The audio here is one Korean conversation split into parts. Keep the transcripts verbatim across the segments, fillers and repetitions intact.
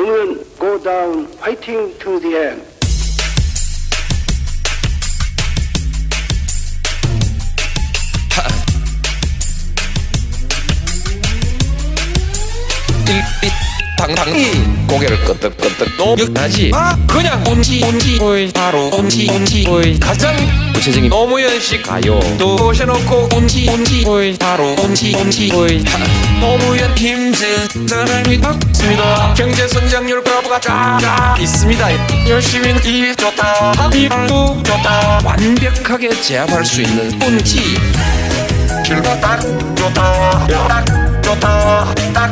노무현 go down, fighting to the end. 당당히 고개를 끄덕끄덕 노력하지 아 그냥 온지 온지 오이 바로 온지 온지 오이 가장 구체적인 노무현식 가요 또 모셔놓고 온지 온지 오이 바로 온지 온지 오이 노무현 힘든 사람이 없습니다. 경제 성장률 그래프가 쫙쫙 있습니다. 열심히 일 좋다 합의도 좋다 완벽하게 제압할 수 있는 온지 실버 딱 좋다 딱 좋다 딱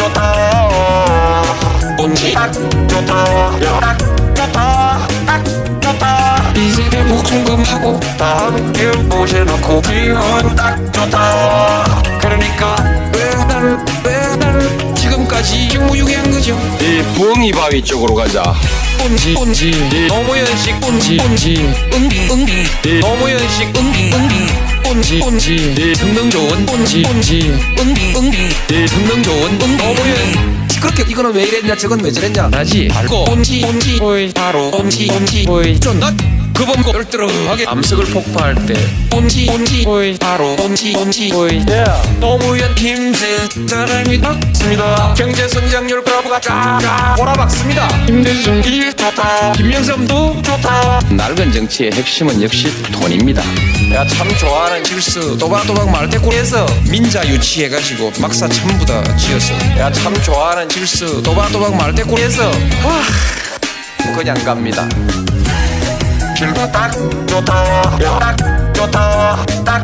좋다 온지 딱 좋다 딱 좋다 딱 좋다 이제 목숨금하고 다 함께 모셔놓고 기분 딱 좋다 그러니까 왜날 왜날 지금까지 직무유기한 거죠. 이 부엉이바위 쪽으로 가자. 온지 온지 노무현식 온지 온지 응기 응기 노무현식 응기 응기 온지 온지 성능 좋은 온지 온지 응기 응기 성능 좋은 응기 노무현 그렇게 이거는 왜 이랬냐 저건 왜 저랬냐 나지 알고 온지 온지 오이 바로 온지 온지 오이 쫀넛 그번 거 열들어하게 암석을 폭파할 때 온지 온지 오이 바로 온지 온지 오이 yeah. 노무현 힘든 사람이 없습니다. 경제 성장률 그래프가 쫙쫙 오라박습니다. 힘든 일 좋다 김명삼도 좋다. 낡은 정치의 핵심은 역시 돈입니다. 내가 참 좋아하는 질서 또박또박 말대꾸에서 민자 유치해가지고 막사 전부 다 지었어. 내가 참 좋아하는 질서 또박또박 말대꾸에서 와 그냥 갑니다. 실버 딱 좋다 딱 좋다 딱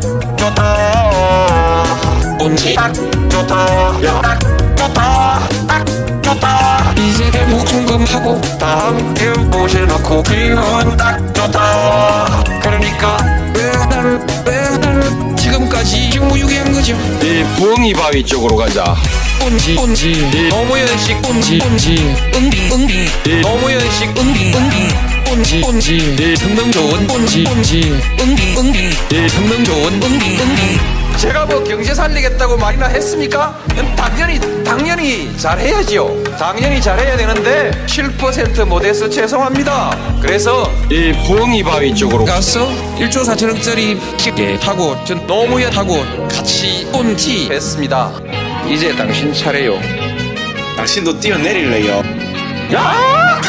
좋다 온지 딱 좋다 딱 좋다 딱 좋다 이제 목숨금하고 다 함께 모셔놓고 기분 딱 좋다 그러니까 왜날 왜날 지금까지 직무유기한 거죠. 이 부엉이바위 쪽으로 가자. 온지 온지 노무현식 온지 온지 응기 응기 노무현식 응기 응기 온지 온지 성능 좋은 온지 온지 응기 응기 성능 좋은 응기 응기 제가 뭐 경제 살리겠다고 말이나 했습니까? 당연히 당연히 잘해야지요. 당연히 잘해야 되는데 칠 퍼센트 못해서 죄송합니다. 그래서 이 부엉이바위 쪽으로 가서 일조 사천억짜리 기계 타고 전 노무현 타고 같이 온지 했습니다. 이제 당신 차례요. 당신도 뛰어내릴래요. 야!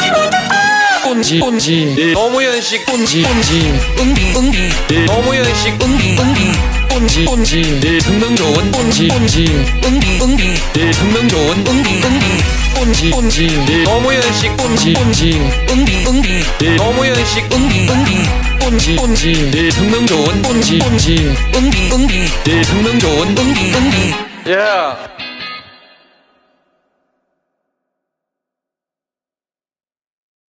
온지 온지 노무현식 온지 온지 응기 응기 노무현식 응기 응기 온지 온지 성능 좋은 온지 온지 응기 응기 성능 좋은 응기 응기 온지 온지 노무현식 온지 온지 응기 응기 노무현식 응기 응기 온지 온지 성능 좋은 온지 온지 응기 응기 성능 좋은 응기 응기 yeah.